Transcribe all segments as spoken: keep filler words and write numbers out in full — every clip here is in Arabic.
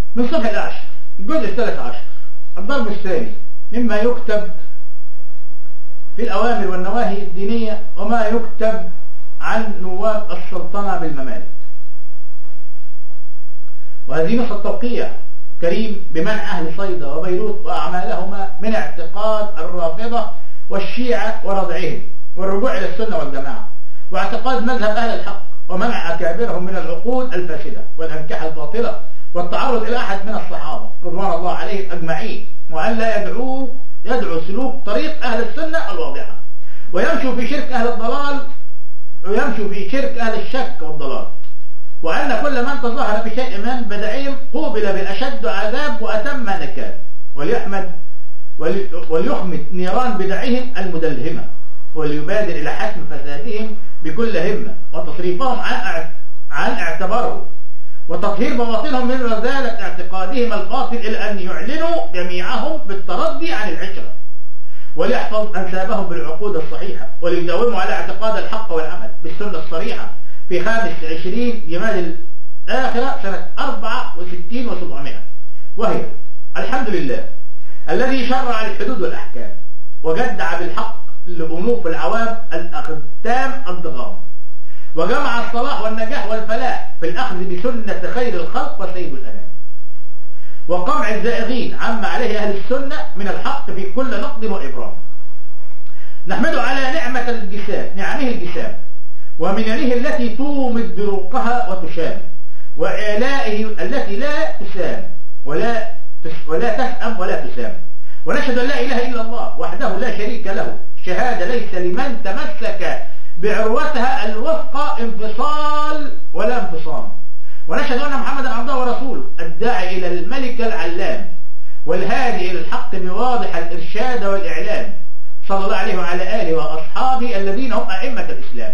من صفحة العشر الجزء الثالث عشر. الضرب الثاني مما يكتب في الأوامر والنواهي الدينية وما يكتب عن نواب السلطنة بالممالك. وهذه نص التوقيع كريم بمنع أهل صيدا وبيروت وأعمالهما من اعتقاد الرافضة والشيعة وردعهم والرجوع إلى السنة والجماعة، واعتقاد مذهب أهل الحق، ومنع أكابرهم من العقود الفاسدة والأنكحة الباطلة والتعرض إلى أحد من الصحابة رضوان الله عليهم أجمعين، وأن لا يدعو يدعو سلوك طريق أهل السنة الواضحة، ويمشوا في شرك أهل الضلال ويمشوا في شرك أهل الشك والضلال، وأن كل من تظاهر بشيء من بدعهم قوبل بالأشد عذاب وأتم نكال، وليحمد وليخمد نيران بدعهم المدلهمة، وليبادر إلى حسم فسادهم بكل همة وتصريفهم عن عن اعتباره وتطهير بواطنهم من رذالة اعتقادهم الباطل، إلى أن يعلنوا جميعهم بالترضي عن العشرة، وليحفظ أنسابهم بالعقود الصحيحة، وليداوموا على اعتقاد الحق والعمل بالسنة الصريحة في خامس عشرين جماد الآخرة سنة أربعة وستين وسبعمائة، وهي الحمد لله الذي شرع الحدود والأحكام وجدع بالحق لأنوف العوام الأقدام الضغام، وجمع الصلاح والنجاح والفلاح في الأخذ بسنة خير الخلق وسيد الأنام، وقمع الزائغين عما عليه أهل السنة من الحق في كل نقد وإبرام. نحمده على نعمة الجسام نعمه الجسام ومننه التي تومد بروقها وتشام، وإعلائه التي لا تسام ولا ولا تسأم ولا تسام، ونشهد أن لا إله إلا الله وحده لا شريك له، شهادة ليس لمن تمسك بعروتها الوثقى انفصال ولا انفصام، ونشهد أن محمدا عبده ورسوله الداعي إلى الملك العلام والهادي إلى الحق بواضح الإرشاد والإعلام، صلى الله عليه وعلى آله وأصحابه الذين هم أئمة الإسلام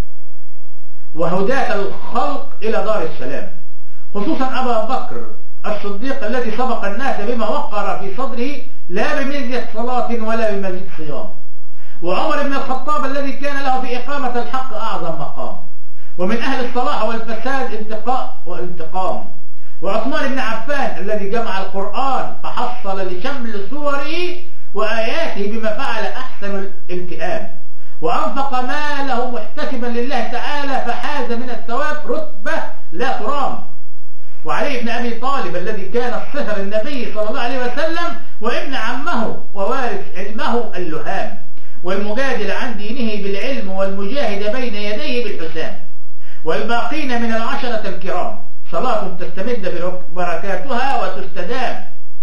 وهداة الخلق إلى دار السلام، خصوصا أبا بكر الصديق الذي سبق الناس بما وقر في صدره لا بمزية صلاة ولا بمزيد صيام، وعمر بن الخطاب الذي كان له في إقامة الحق أعظم مقام، ومن أهل الصلاح والفساد انتقاء وانتقام، وعثمان بن عفان الذي جمع القرآن فحصل لشمل سوره وآياته بما فعل أحسن الالتئام، وأنفق ماله محتسبا لله تعالى فحاز من الثواب رتبة لا ترام، وعلي بن أبي طالب الذي كان الصهر النبي صلى الله عليه وسلم وابن عمه ووارث علمه اللهام، والمجادل عن دينه بالعلم والمجاهد بين يديه بالحسام، والباقين من العشرة الكرام صلاة تستمد بركاتها وتستدام،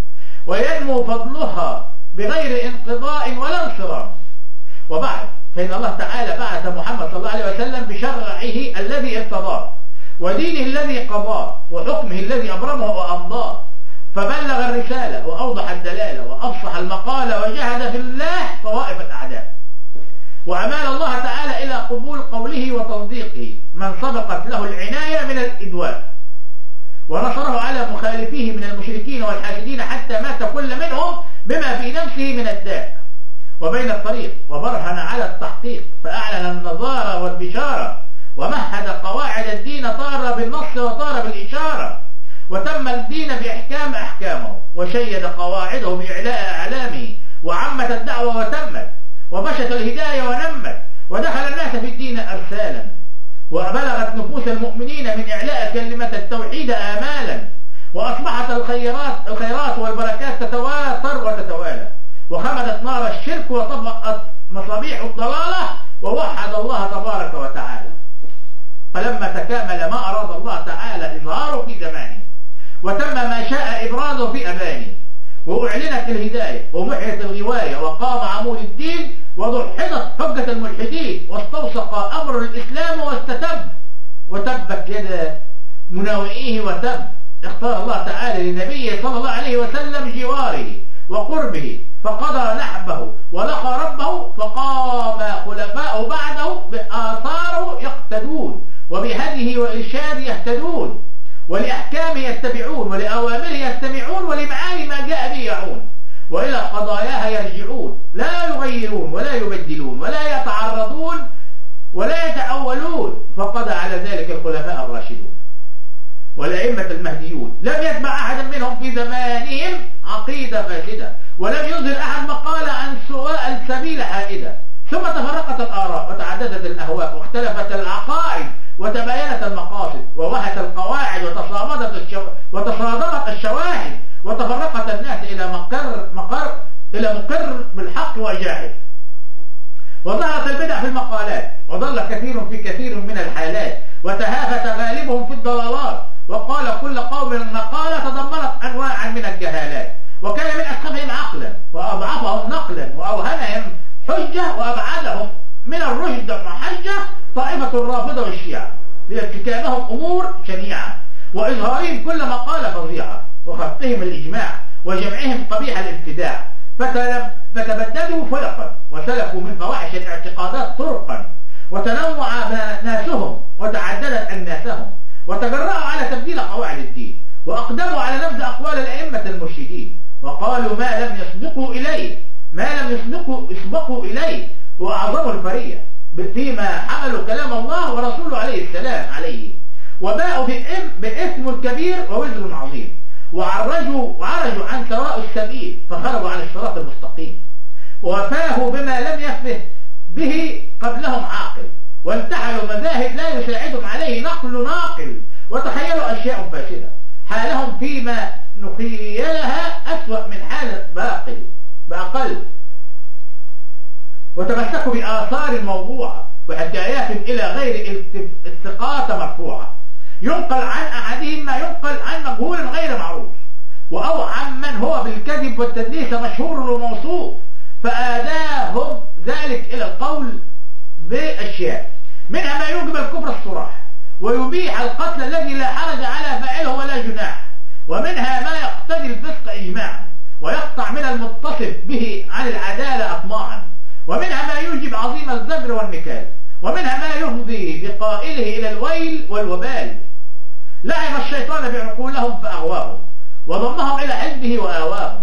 وينمو فضلها بغير انقضاء ولا انصرام. وبعد، فإن الله تعالى بعث محمد صلى الله عليه وسلم بشرعه الذي ارتضاه ودينه الذي قضاه وحكمه الذي أبرمه وأمضاه، فبلغ الرسالة وأوضح الدلالة وأفصح المقالة وجهد في الله طوائف الأعداء، وأمال الله تعالى إلى قبول قوله وتصديقه من سبقت له العناية من الإدواء، ونصره على مخالفيه من المشركين والحاسدين حتى مات كل منهم بما في نفسه من الداء وبين الطريق، وبرهن على التحقيق فأعلن النظارة والبشارة، ومهد قواعد الدين طار بالنص وطار بالإشارة، وتم الدين بإحكام أحكامه، وشيد قواعده بإعلاء أعلامه، وعمت الدعوة وتمت، وفشت الهداية ونمت، ودخل الناس في الدين أرسالا، وبلغت نفوس المؤمنين من إعلاء كلمة التوحيد آمالا، وأصبحت الخيرات, الخيرات والبركات تتواتر وتتوالى، وخمدت نار الشرك وطبقت مصابيح الضلالة، ووحد الله تبارك وتعالى. فلما تكامل ما أراد الله تعالى إظهاره في زمانه، وتم ما شاء إبرازه في أبانه، وأعلنت الهداية ومحيت الغواية، وقام عمود الدين وضحضت حجة الملحدين، واستوثق أمر الإسلام واستتب، وتبت يد مناوئيه وتب، اختار الله تعالى لنبيه صلى الله عليه وسلم جواره وقربه، فقضى نحبه ولقى ربه، فقام خلفاءه بعده بآثاره يقتدون، وبهديه وإرشاده يهتدون، ولأحكامه يتبعون، ولأوامره يستمعون، ولمعاني ما جاء به يعون، وإلى قضاياها يرجعون، لا يغيرون ولا يبدلون ولا يتعرضون ولا يتأولون، فقضى على ذلك الخلفاء الراشدون. والأئمة المهديون لم يتبع أحد منهم في زمانهم عقيدة فاسدة، ولم يظهر أحد مقالة عن سواء السبيل حائدة. ثم تفرقت الآراء وتعددت الأهواء واختلفت العقائد وتباينت المقاصد ووهت القواعد وتصامدت الشو... وتصادمت الشواهد، وتفرقت الناس إلى مقر مقر إلى مقر بالحق وجاهد. وظهرت البدع في المقالات، وضل كثير في كثير من الحالات، وتهافت غالبهم في الضلالات، وقال كل قوم مقالة تضمنت أنواعا من الجهالات، وكان من أسخفهم عقلا وأضعفهم نقلا وأوهنهم حجة وأبعدهم من الرشد والحجة طائفة الرافضة والشيعة لارتكابهم أمور شنيعة وإظهارهم كل مقالة فظيعة وخطهم الإجماع وجمعهم قبيح الابتداع، فتبددوا فرقا وسلكوا من فواحش الاعتقادات طرقا، وتنوع ناسهم وتعددت أناسهم، وتجرأوا على تبديل قواعد الدين، وأقدموا على نبذ أقوال الأئمة المرشدين، وقالوا ما لم يسبقوا إليه ما لم يسبقوا يسبقوا إليه وأعظموا الفرية فيما حملوا كلام الله ورسوله عليه السلام عليه، وباءوا بإثم الكبير ووزر عظيم، وعرجوا وعرجوا عن سواء السبيل فخرجوا عن الصراط المستقيم، وفاهوا بما لم يفه به قبلهم عاقل، وانتحلوا مذاهب لا يساعدهم عليه نقل ناقل، وتخيلوا أشياء فاسدة حالهم فيما نخيلها أسوأ من حال باقل بأقل، وتمسكوا بآثار موضوعة وحكايات إلى غير الثقات مرفوعة، ينقل عن أحدهم ما ينقل عن مجهول غير معروف، أو عن من هو بالكذب والتدليس مشهور وموصوف، فآداهم ذلك إلى القول بأشياء منها ما يوجب الكفر الصراح ويبيح القتل الذي لا حرج على فاعله ولا جناح، ومنها ما يقتضي الفسق إجماعا ويقطع من المتصف به عن العدالة أطماعا، ومنها ما يوجب عظيم الزجر والنكال، ومنها ما يفضي بقائله إلى الويل والوبال. لعب الشيطان بعقولهم فأغواهم وضمهم إلى حزبه وآواهم،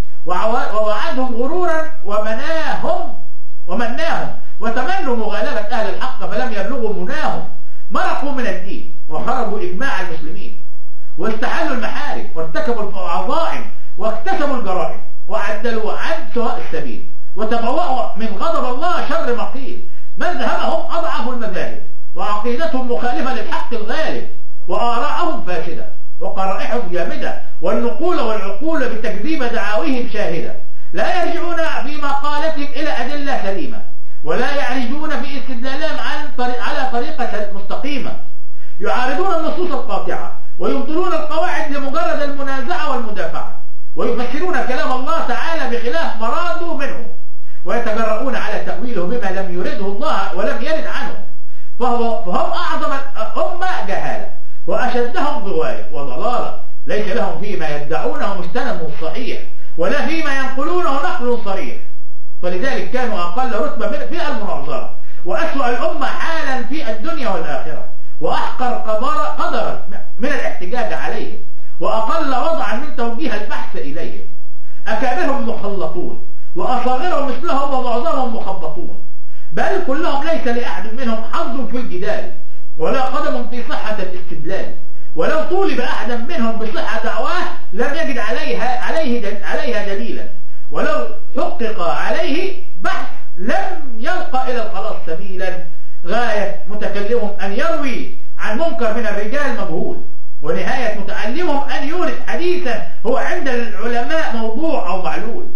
ووعدهم غرورا ومناهم ومناهم وتمنوا مغالبة أهل الحق فلم يبلغوا مناهم، مرقوا من الدين وخرجوا إجماع المسلمين، واستحلوا المحارم وارتكبوا العظائم واكتسبوا الجرائم، وعدلوا عن سواء السبيل، وتبوأوا من غضب الله شر مقيل. مذهبهم أضعف المذاهب وعقيدتهم مخالفة للحق الغالب، وآراءهم فاسدة وقرائحهم جامدة، والنقول والعقول بتكذيب دعاويهم شاهدة، لا يرجعون في مقالتهم إلى أدلة سليمة، ولا يعرجون في استدلالهم عن طريق على طريقة مستقيمة، يعارضون النصوص القاطعة ويبطلون القواعد لمجرد المنازعة والمدافعة، ويفسرون كلام الله تعالى بخلاف مرادوا منه، ويتجرؤون على تأويله بما لم يرده الله ولم يرد عنه، فهو فهم أعظم الأمة جهالة وأشدهم غواية وضلالة، ليس لهم فيما يدعونه مستند صحيح ولا فيما ينقلونه نقل صريح، فلذلك كانوا أقل رتبة في المناظرة وأسوأ الأمة حالا في الدنيا والآخرة، وأحقر قدرا من الاحتجاج عليهم، وأقل وضعا من توجيه البحث إليهم. أكابرهم مخلطون وأصاغرهم مثلهم ومعظمهم مخبطون، بل كلهم ليس لأحد منهم حظ في الجدال ولا قدم في صحة الاستدلال، ولو طولب أحدا منهم بصحة دعواه لم يجد عليها عليه عليها دليلا، ولو حقق عليه بحث لم يلقى إلى الخلاص سبيلا. غاية متكلمهم أن يروي عن منكر من الرجال مجهول، ونهاية متعلمهم أن يورد حديثا هو عند العلماء موضوع أو معلول.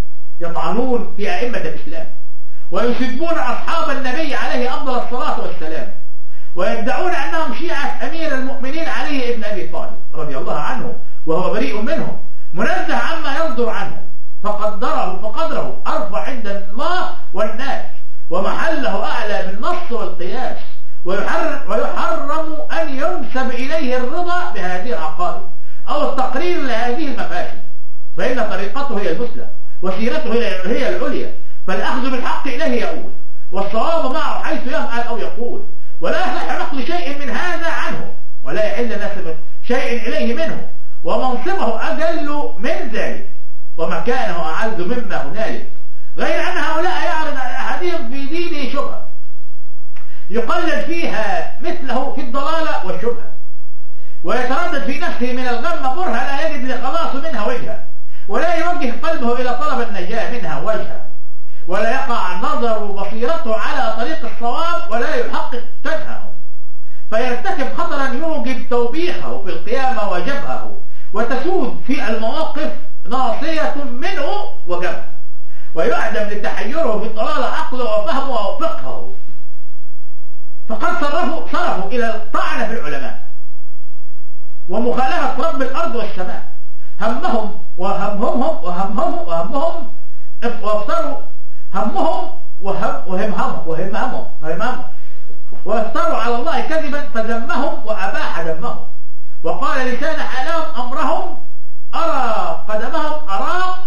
يطعنون في أئمة الإسلام ويسبون أصحاب النبي عليه أفضل الصلاة والسلام، ويدعون أنهم شيعة أمير المؤمنين علي بن أبي طالب رضي الله عنه، وهو بريء منهم منزه عما يصدر عنهم، فقدره فقدره أرفع عند الله والناس، ومحله أعلى بالنص والقياس، ويحرم, ويحرم أن ينسب إليه الرضا بهذه العقائد أو التقرير لهذه المفاسد، فإن طريقته هي المثلى وسيرته هي العليا، فالأخذ بالحق إليه يقول والصواب معه حيث يفعل أو يقول، ولا يصح نقل شيء من هذا عنه، ولا يحل نسب شيء إليه منه، ومنصبه أجل من ذلك ومكانه أعز مما هنالك، غير أن هؤلاء يعرض على أحدهم في دينه شبهة يقلد فيها مثله في الضلالة والشبهة، ويتردد في نفسه من الغم برهة لا يجد لخلاص منها وجهة، ولا يوجه قلبه إلى طلب النجاة منها وجهة، ولا يقع نظر بصيرته على طريق الصواب ولا يحقق تجهه، فيرتكب خطرا يوجب توبيخه في القيامة وجبهه، وتسود في المواقف ناصية منه وجبهه، ويعدم لتحيره في طلال عقله وفهمه وفقهه. فقد صرفوا صرفوا إلى الطعن في العلماء ومخالفة رب الأرض والسماء، همهم وهمهم وهمهم وهمهم وافتروا همهم وهم وهمهم وهمهم وهمهم وافتروا على الله كذبا فذمهم وأباح دمهم، وقال لسان حالهم أمرهم أرى قدمهم أراق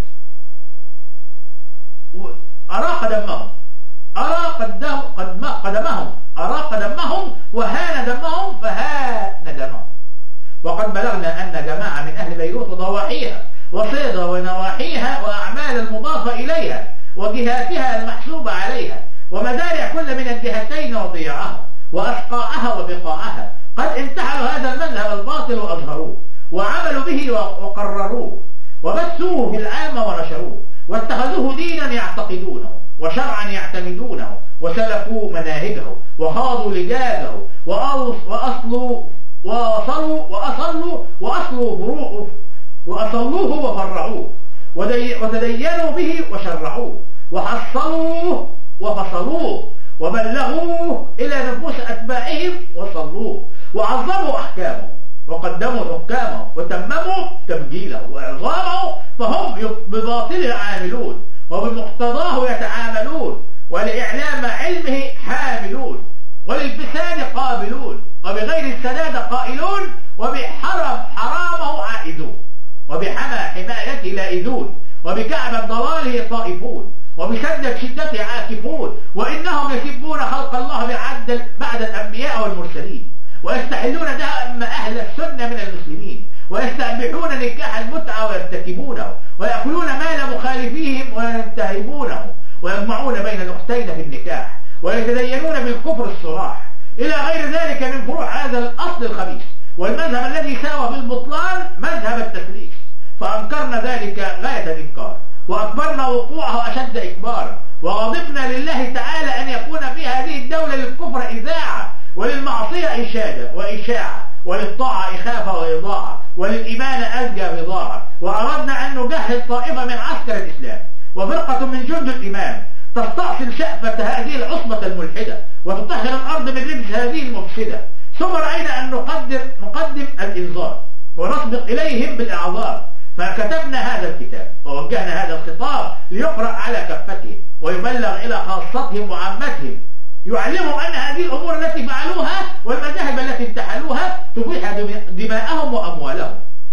أراق دمهم أرى قدم قدم قدمهم أرى قدمهم وهان دمهم فهان دمهم. وقد بلغنا أن جماعة من أهل بيروت وضواحيها وصيدا ونواحيها وأعمال المضافة إليها وجهاتها المحسوبة عليها ومدارع كل من الجهتين وضياعها وأشقاءها وبقاعها قد انتحلوا هذا المذهب الباطل وأظهروه وعملوا به وقرروه وبثوه في العامة ونشروه واتخذوه دينا يعتقدونه وشرعا يعتمدونه وسلكوا مناهجه وخاضوا لجاجه وأصلوا وأصلوا وأصلوا وأصلوا فروعه وأصلوه وفرعوه وتدينوا به وشرعوه وحصلوه وفصلوه وبلغوه إلى نفوس أتباعهم وصلوه وعظموا أحكامه وقدموا حكامه وتمموا تبجيله وإعظامه، فهم بباطله عاملون وبمقتضاه يتعاملون ولإعلام علمه حاملون وللفساد قابلون وبغير السداد قائلون وبحرم حرامه عائدون وبحمى حمايته لائذون وبكعب ضلاله طائفون وبشدة شدته عاكفون، وإنهم يسبون خلق الله بعد بعد الأنبياء والمرسلين ويستحلون دم أهل السنة من المسلمين ويستبيحون نكاح المتعة ويرتكبونه ويأكلون مال مخالفيهم وينتهبونه ويجمعون بين الأختين في النكاح ويتدينون بالكفر الصراح إلى غير ذلك من فروع هذا الأصل الخبيث والمذهب الذي ساوى بالبطلان مذهب التثليث. فأنكرنا ذلك غاية الإنكار وأكبرنا وقوعه أشد إكبارا وغضبنا لله تعالى أن يكون في هذه الدولة للكفر إذاعة وللمعصية إشادة وإشاعة وللطاعة إخافة وإضاعة وللإيمان أزجى بضاعة، وأردنا أن نجهز طائفة من عسكر الإسلام وفرقة من جند الإيمان تستأصل شأفة هذه العصبة الملحدة وتطهر الأرض من رجس هذه المفسدة. ثم رأينا أن نقدر نقدم الإنذار ونسبق إليهم بالإعذار، فكتبنا هذا الكتاب ووجهنا هذا الخطاب ليقرأ على كفتهم ويبلغ إلى خاصتهم وعامتهم، يعلمهم أن هذه الأمور التي فعلوها والمذاهب التي انتحلوها تبيح دماءهم وأموالهم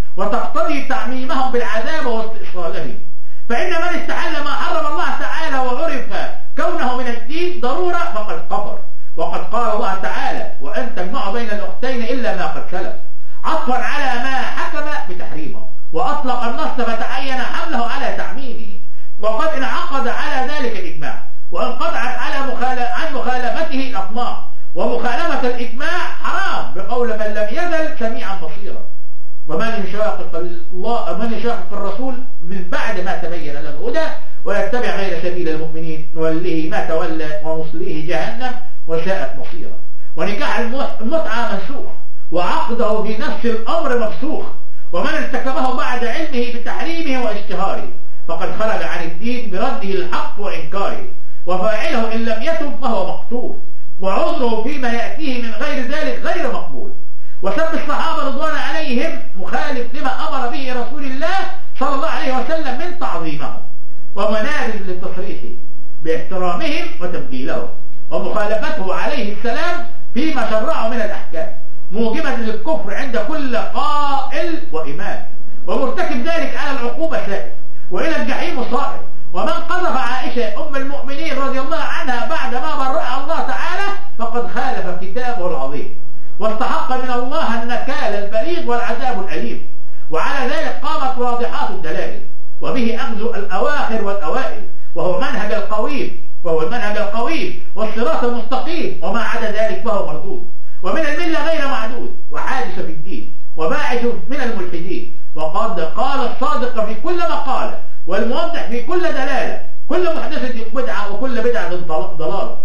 وتقتضي تعميمهم بالعذاب واستئصالهم، فإن من استحل ما حرم الله تعالى وعرف كونه من الدين ضرورة فقد كفر. وقد قال الله تعالى وأن تجمعوا بين الأختين إلا ما قد سلف، عطفا على ما حكم بتحريمه، وأطلق النص فتعين حمله على تعميمه، وقد انعقد على ذلك الإجماع وانقطعت على مخالف عن مخالفته الأطماع، ومخالفة الإجماع حرام بقول من لم يزل سميعا بصيرا. ومن يشاقق الله ومن يشاقق الرسول من بعد ما تبين له الهدى ويتبع غير سبيل المؤمنين نوليه ما تولى ونصليه جهنم وساءت مصيرا. ونكاح المتعة منسوخ وعقده في نفس الأمر مفسوخ، ومن ارتكبه بعد علمه بتحريمه واشتهاره فقد خرج عن الدين برده الحق وإنكاره، وفاعله إن لم يتب فهو مقتول، وعذره فيما يأتيه من غير ذلك غير مقبول. وسب الصحابة رضوان عليهم مخالف لما أمر به رسول الله صلى الله عليه وسلم من تعظيمهم ومنابذ للتصريح باحترامهم وتبجيلهم، ومخالفته عليه السلام فيما شرعه من الأحكام موجبة للكفر عند كل قائل وإمام، ومرتكب ذلك على العقوبة سائر وإلى الجحيم صائر. ومن قذف عائشة أم المؤمنين رضي الله عنها بعد ما برأها الله تعالى فقد خالف كتابه العظيم واستحق من الله النكال البليغ والعذاب الأليم. وعلى ذلك قامت واضحات الدلائل وبه أخذ الأواخر والأوائل، وهو منهج القويم وهو المنهج القويم والصراط المستقيم، وما عدا ذلك فهو مردود. ومن الملة غير معدود، وحادث في الدين، وباعث من الملحدين. وقد قال الصادق في كل مقالة، والموضح في كل دلالة: كل محدثة بدعة وكل بدعة ضلالة.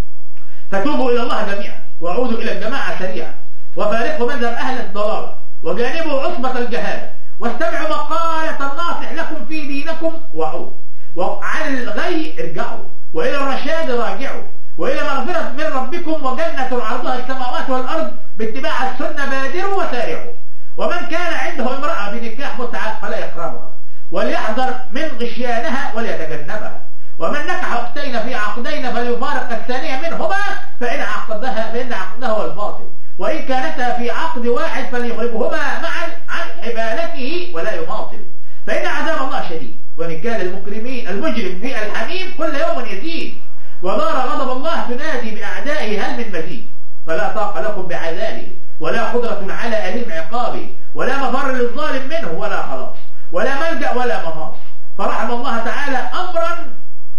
فتوبوا إلى الله جميعا، وعودوا إلى الجماعة سريعا، وفارقوا مذهب أهل الضلالة، وجانبوا عصبة الجهالة، واستمعوا مقالة الناصح لكم في دينكم، وعود وعن الغي ارجعوا، وإلى الرشاد راجعوا، وإلى مغفرة من ربكم وجنة عرضها السماوات والأرض باتباع السنة بادروا وسارعوا. ومن كان عنده امرأة بنكاح متعة فلا يقربها، وليحذر من غشيانها وليتجنبها. ومن نكح أختين في عقدين فليفارق الثانية منهما، فإن عقدها فإن عقدها هو الباطل، وإن كانتا في عقد واحد فليخرجهما معا عن حبالته ولا يماطل، فإن عذاب الله شديد. وإن كان المكرمين المجرم في الحميم كل يوم يزيد، ودار غضب الله تنادي بأعدائه هل من مزيد، فلا طاقة لكم بعذابه، ولا قدرة على أليم عقابه، ولا مفر للظالم منه ولا خلاص، ولا ملجأ ولا مناص. فرحم الله تعالى أمرا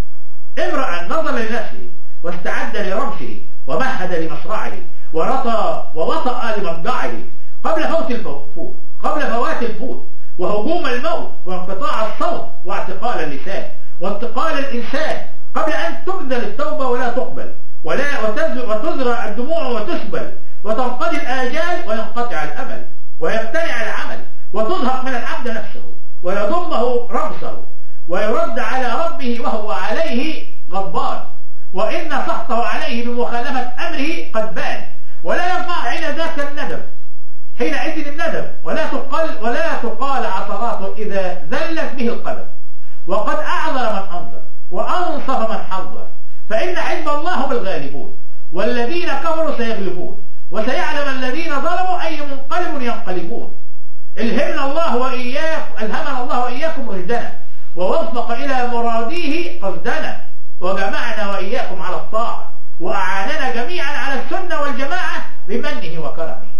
امرأ نظر لنفسه واستعد لرمشه ومهد لمصرعه ورطى ووطأ لمضجعه قبل فوت الفوت قبل فوات الفوت وهجوم الموت وانقطاع الصوت واعتقال اللسان وانتقال الإنسان، قبل أن تبذل التوبة ولا تقبل، ولا وتزرع الدموع وتسبل، وتنقضي الآجال وينقطع الأمل ويمتنع العمل، وتزهق من العبد نفسه ويضمه رمسه، ويرد على ربه وهو عليه غضبان، وإن سخطه عليه بمخالفة أمره قد بان، ولا ينفع حين ذاك الندم حينئذ الندم، ولا تقال ولا تقال عثراته إذا ذلت به القدم. وقد أعذر من أنذر وأنصف من حذر، فإن حزب الله هم الغالبون، والذين كفروا سيغلبون، وسيعلم الذين ظلموا أي منقلب ينقلبون. الهمنا الله وإياكم ألهمنا الله وإياكم رشدنا، ووفق إلى مراديه قصدنا، وجمعنا وإياكم على الطاعة، وأعاننا جميعا على السنة والجماعة بمنه وكرمه.